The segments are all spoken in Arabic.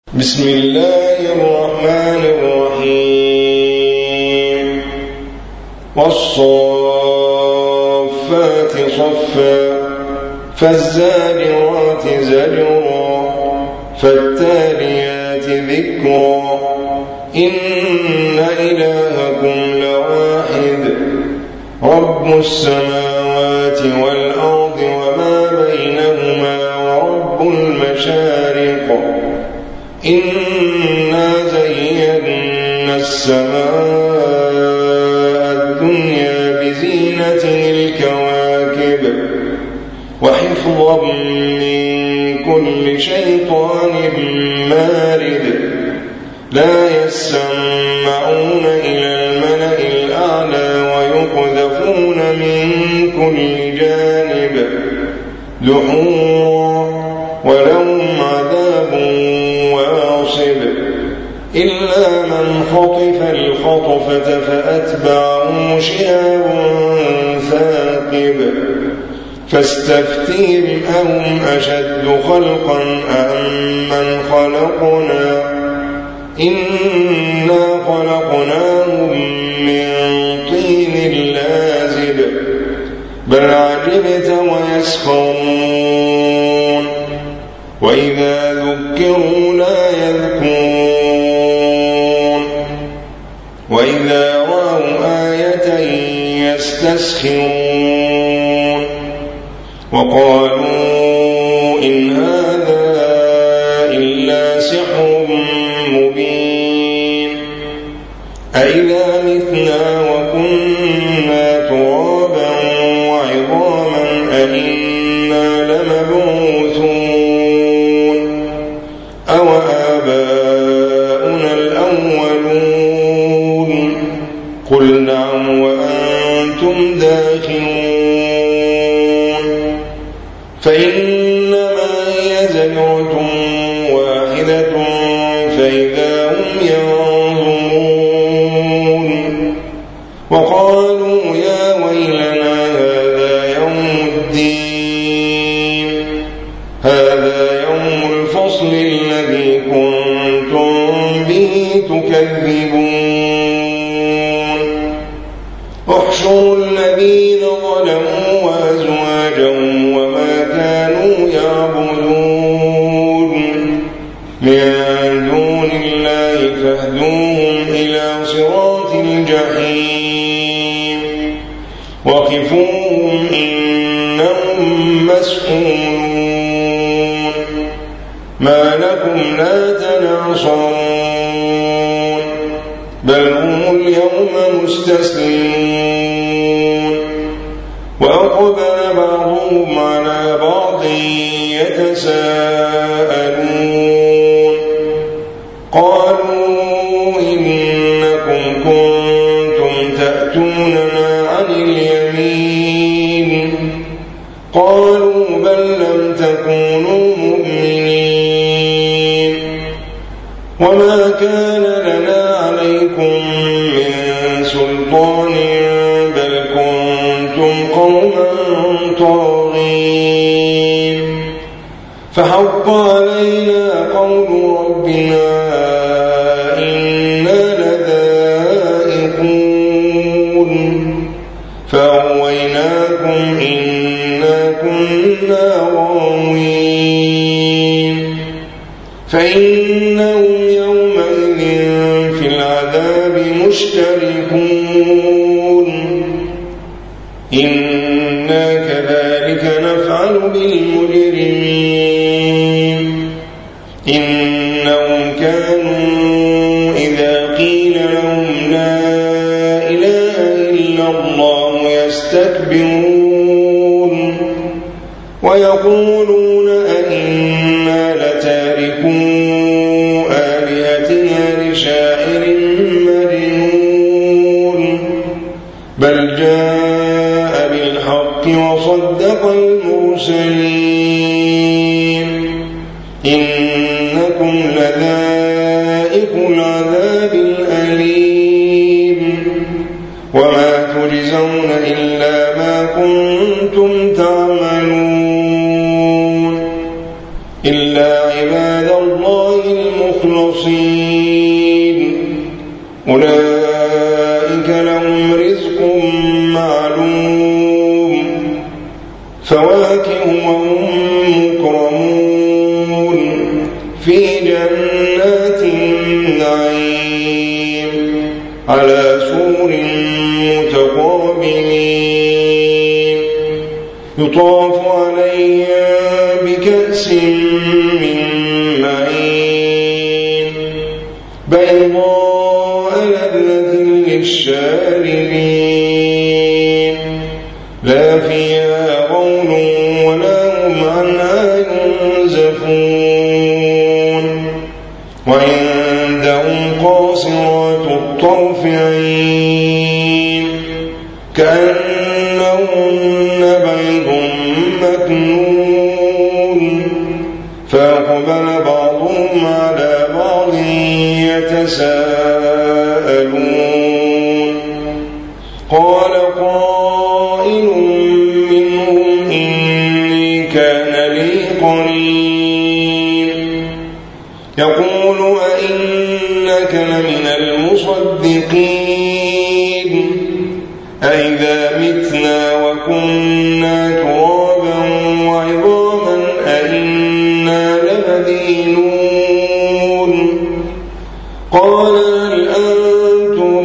بسم الله الرحمن الرحيم والصافات صفا فالزاجرات زجرا فالتاليات ذكرا إن إلهكم لواحد رب السماوات والأرض وما بينهما ورب المشارق إنا زينا السماء الدنيا بزينة الكواكب وحفظا من كل شيطان مارد لا يسمعون إلى الملأ الأعلى ويقذفون من كل جانب دحورا ولهم عذاب واصب إلا من خطف الخطفة فأتبعه شهاب ثاقب فاستفتهم أهم أشد خلقا أم من خلقنا إنا خلقناهم من طين لازب بل عجبت ويسخرون وإذا ذكروا لا يذكرون وإذا رأوا آية يستسخرون وقالوا إن هذا إلا سحر مبين أإذا متنا وكنا ترابا وعظاما أإنا لمبعوثون أوآباؤنا الأولون قل نعم وأنتم داخلون فإنما هي زجرة واحدة فإذا هم ينظرون وقالوا يا ويلنا هذا يوم الدين هذا يوم الفصل الذي كنتم به تكذبون احشروا الذين ظلموا وأزواجهم وما كانوا يعبدون من دون الله فاهدوهم إلى صراط الجحيم وقفوهم إنهم مسؤولون ما لكم لا تناصرون بل هم اليوم مستسلمون وأقبل بعضهم على بعض يتساءلون قالوا إنكم كنتم تأتوننا عن اليمين قالوا بل لم تكونوا مؤمنين وما كان لنا عليكم من سلطان بل كنتم قوما طاغين فحق علينا قول ربنا إنا لذائقون فأغويناكم إنا كنا غاوين فإنهم يومئذ في العذاب مشتركون إنا كذلك نفعل بالمجرمين إنهم كانوا إذا قيل لهم لا إله إلا الله يستكبرون ويقولون أئنا لتاركو آلهتنا لشاعر مجنون بل جاء بالحق وصدق المرسلين إنكم لذائق العذاب الأليم وما تجزون إلا ما كنتم تعملون إلا عباد الله المؤمنين المخلصين أولئك لهم رزق معلوم فواكه وهم مكرمون في جنات النعيم على سرر متقابلين يطاف عليهم بكأس من معين بيضاء لذة للشاربين لا فيها غول ولا هم عنها ينزفون وعندهم قاصرات الطرف عين كأنهن بيض مكنون فأقبل بعضهم على بعض يتساءلون قال قائل منهم إني كان لي قرين يقول أئنك لمن المصدقين أئذا متنا وكنا ترابا وعظاما أئنا لمدينون قال هل أنتم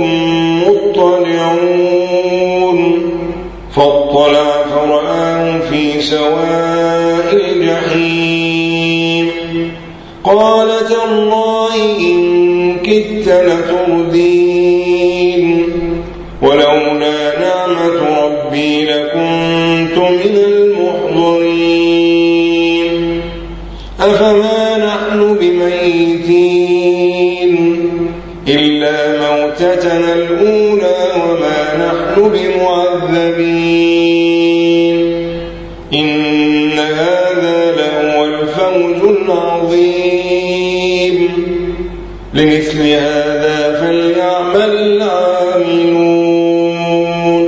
مطلعون فاطلع فرآه في سواء الجحيم قال تالله إن كدت لتردين ولولا نعمة ربي لكنت من المحضرين أفما نحن بميتين إلا موتتنا الأولى وما نحن بمعذبين إن هذا لهو الفوز العظيم لمثل هذا فليعمل العاملون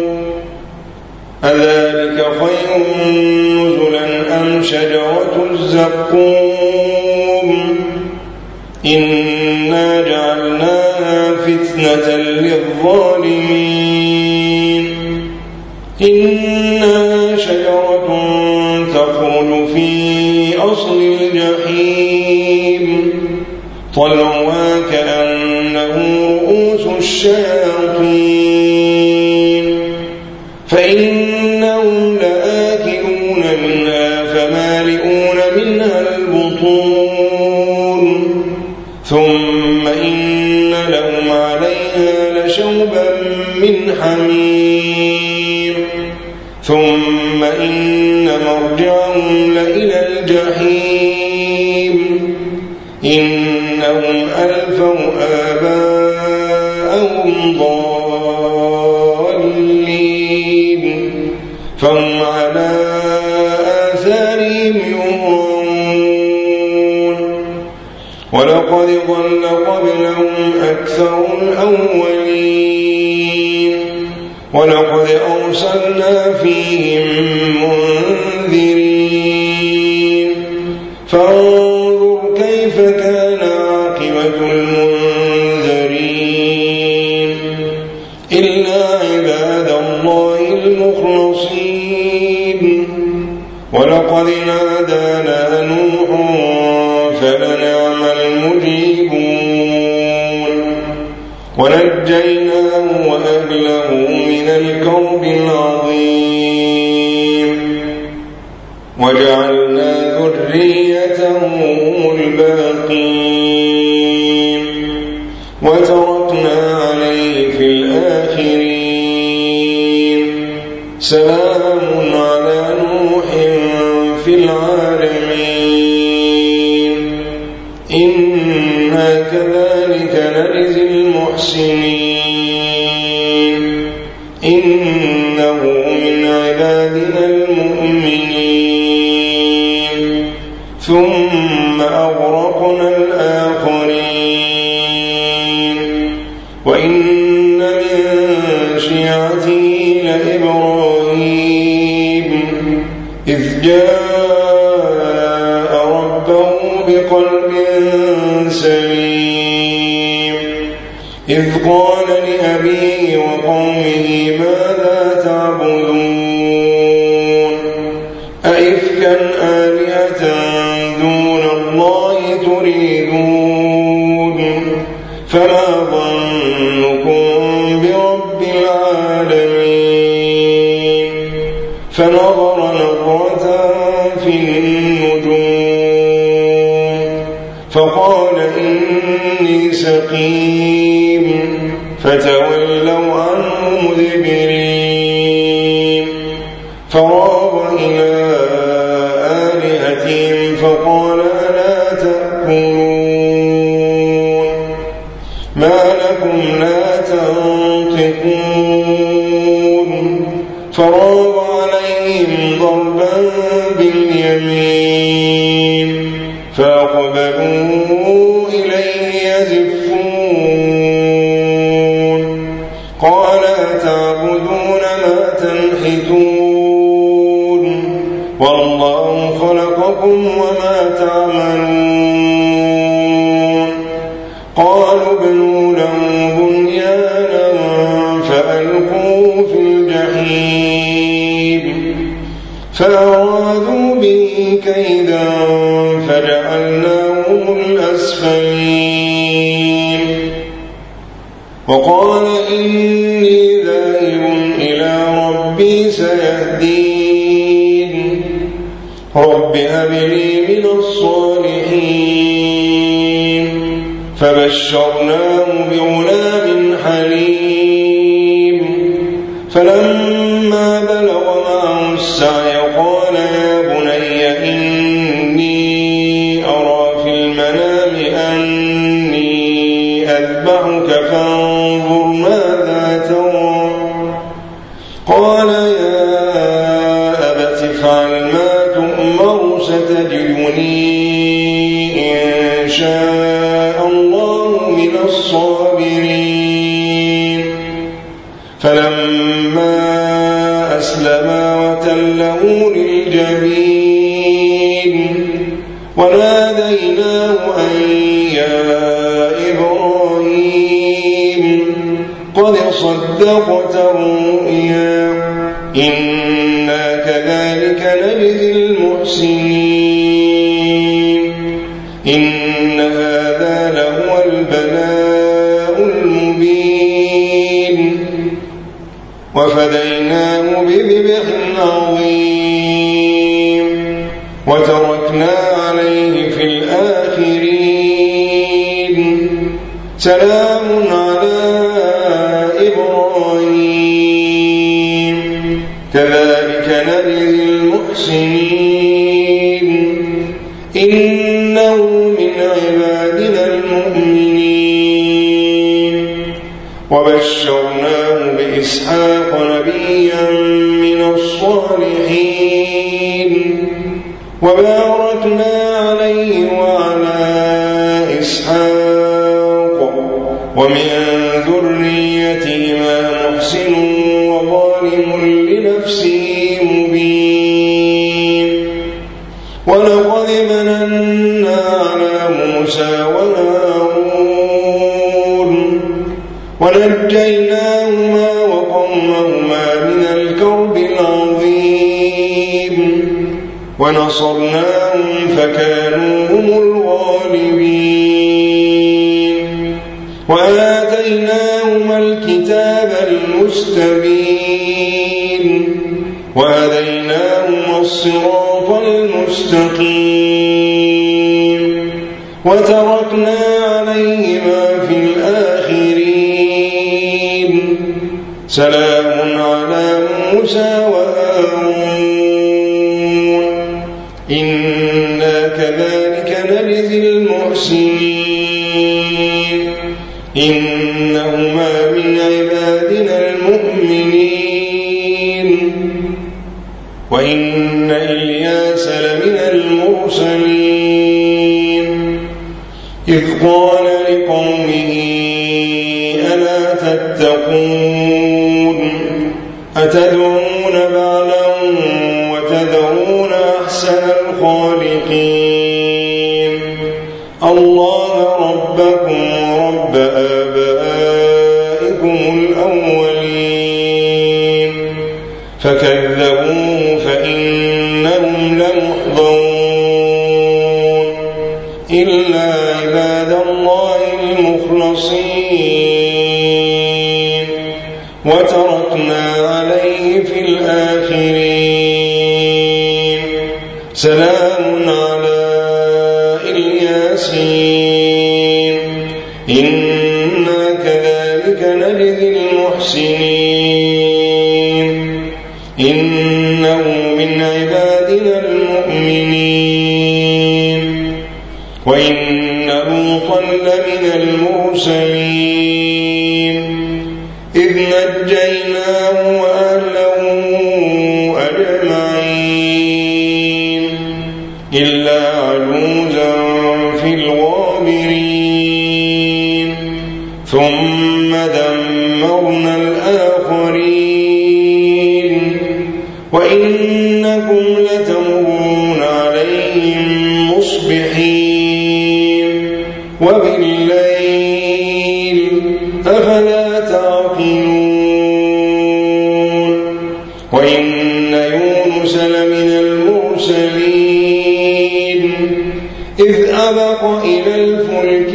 أذلك خير نزلا أم شجرة الزقوم إنا جعلناها فتنة للظالمين إنها شجرة تخرج في أصل الجحيم طلعها كأنه رؤوس الشياطين فإنهم لآكلون منها فمالئون منها البطون ثم إن لهم عليها لشوبا من حميم ثم إن مرجعهم لإلى الجحيم إنهم ألفوا آباءهم ضالين فهم على آثارهم يهرعون ولقد ضل قبلهم أكثر الأولين ولقد أرسلنا فيهم منذرين فانظر كيف كان عاقبة المنذرين إلا عباد الله المخلصين ولقد نادانا نوح فلنعم المجيبون ونجيناه وأهله من الكرب العظيم وجعلنا ذريته هم الباقين وتركنا عليه في الآخرين سلام على نوح في العالمين إنا كذلك نجزي المحسنين إنه من عبادنا المؤمنين ثم أغرقنا الآخرين وإن من شيعته لإبراهيم إذ جاء ربه بقلب سليم أليم إذ قال لأبيه وقومه ماذا تعبدون أئفكا آلهة دون الله تريدون فما ظنكم برب العالمين فنظر نظرة في النجوم فقال إني سقيم فتولوا عنه مدبرين فراغ إلى آلهتهم فقال ألا تأكلون ما لكم لا تنطقون فراغ عليهم ضربا باليمين فأقبلوا إليه يزفون قال أتعبدون ما تنحتون والله خلقكم وما تعملون قالوا ابنوا له بنيانا فألقوه في الجحيم فأرادوا به كيدا فجعلناهم الأسفلين وقال إني ذاهب إلى ربي سيهدين رب هب لي من الصالحين فبشرناه بغلام حليم فلما بلغ معه السعي قال يا بني إني أرى في المنام أني أذبحك فانظر ماذا ترى قال يا أبت افعل ما تؤمر ستجدني إن شاء الله من الصابرين فلما أسلما وتله للجبين وناديناه أن يا إبراهيم قد صدقت الرؤيا إنا كذلك نجزي المحسنين إن هذا لهو البلاء المبين وفديناه بذبح عظيم وتركنا عليه في الآخرين سلام على إبراهيم كذلك نجزي المحسنين إنه من عبادنا المؤمنين وبشرناه بإسحاق نبيا من الصالحين وباركنا عليه وعلى إسحاق ومن ذريتهما محسن وظالم لنفسه مبين ولقد مننا على موسى وهارون ونجيناهما وقومهما من الكرب العظيم ونصرناهم فكانوا هم الغالبين وآتيناهما الكتاب المستبين وهديناهما الصراط المستقيم وتركنا عليهما في الآخرين سلام على موسى وهارون إنا كذلك نجزي المحسنين إنهما من عبادنا المؤمنين وإن إلياس لمن المرسلين إذ قال لقومه ألا تتقون أتدعون بعلا وتذرون أحسن الخالقين الله رب ربكم ورب آبائكم الأولين فكذبوه فإنهم لمحضرون إلا عباد الله المخلصين وتركنا عليه في الآخرين سلام على الياسين إنا كذلك نجزي المحسنين إنه من عبادنا المؤمنين وإن لوطا لمن المرسلين إذ نجيناه وأهله أجمعين إلا عجوزا في الغابرين ثم دمرنا الآخرين وإنكم لتمرون عليهم مصبحين وبالليل أفلا تعقلون وإن يونس لمن المرسلين إذ أبق إلى الفلك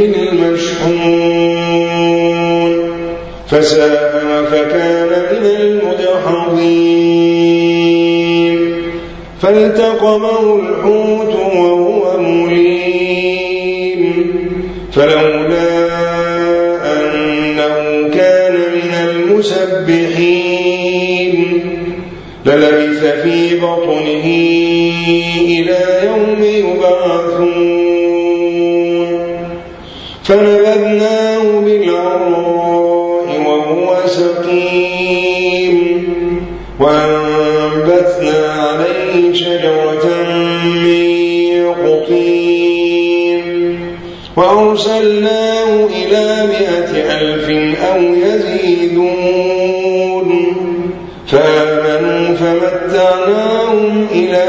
المشحون فساهم فكان من المدحضين فالتقمه الحوت وهو مليم فلولا أنه كان من المسبحين للبث في بطنه إلى يوم يبعثون فنبذناه بالعراء وهو سقيم وأنبتنا عليه شجرة من يقطين وأرسلناه إلى 100,000 أو يزيدون فآمنوا فمتعناهم إلى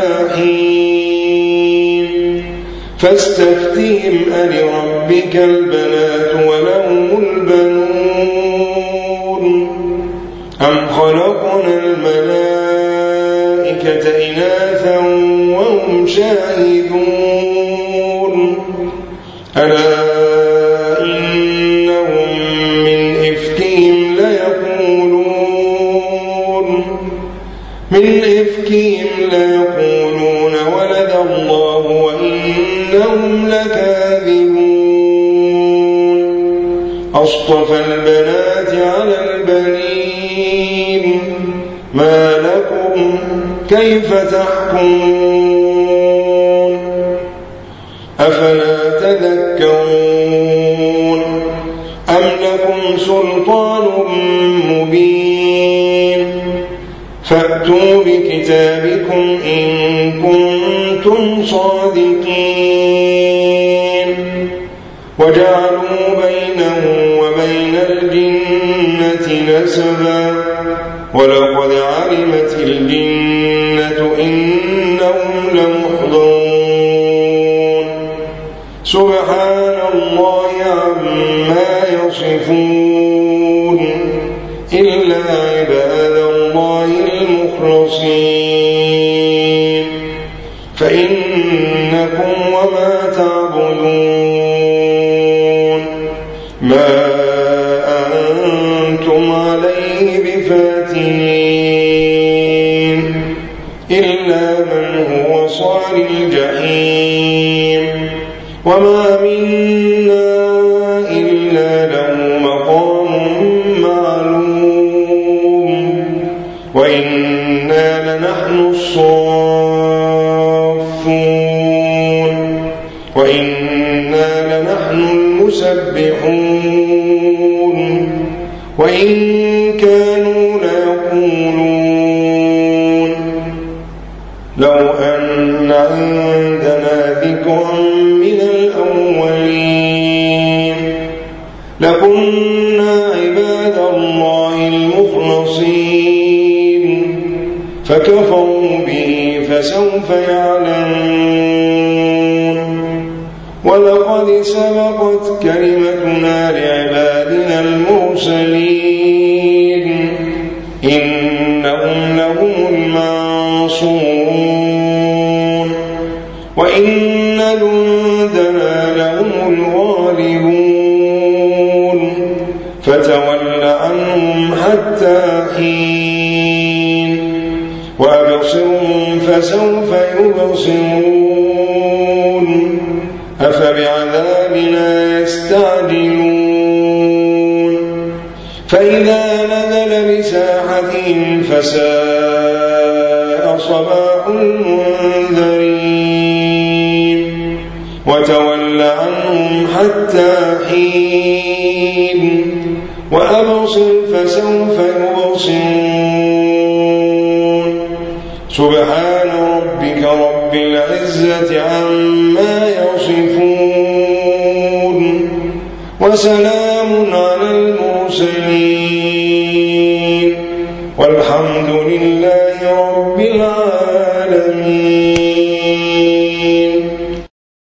حين فاستفتهم ألربك البنات ولهم البنون أم خلقنا الملائكة إناثا وهم شاهدون ألا إنهم من إفكهم ليقولون ولد الله وإنهم لكاذبون أصطفى البنات على البنين ما لكم كيف تحكمون أفلا تذكرون أم لكم سلطان مبين فأتوا بكتابكم إن كنتم صادقين وجعلوا بينه وبين الجنة نسبا ولقد علمت الجنة إنهم لمحضرون سبحان الله عما يصفون إلا عباد الله المخلصين فإنكم وما تعبدون ما أنتم عليه بفاتنين إلا من هو صال الجحيم وما منا إلا له مقام معلوم وإنا لنحن الصافون وإنا لنحن المسبحون وإن كانوا ليقولون لو أن عندنا ذكرا من الأولين لكنا عباد الله المخلصين فكفروا به فسوف يعلمون ولقد سبقت كلمتنا لعبادنا المرسلين إنهم لهم المنصورون وإن جندنا لهم الغالبون فتول عنهم حتى حين وأبصرهم فسوف يبصرون أفبعذابنا يستعجلون فإذا نزل بساحتهم فساء صباح المنذرين وتول عنهم حتى حين وأبصر فسوف يبصرون سبحان ربك رب العزة عما يصفون وسلام على المرسلين والحمد لله رب العالمين.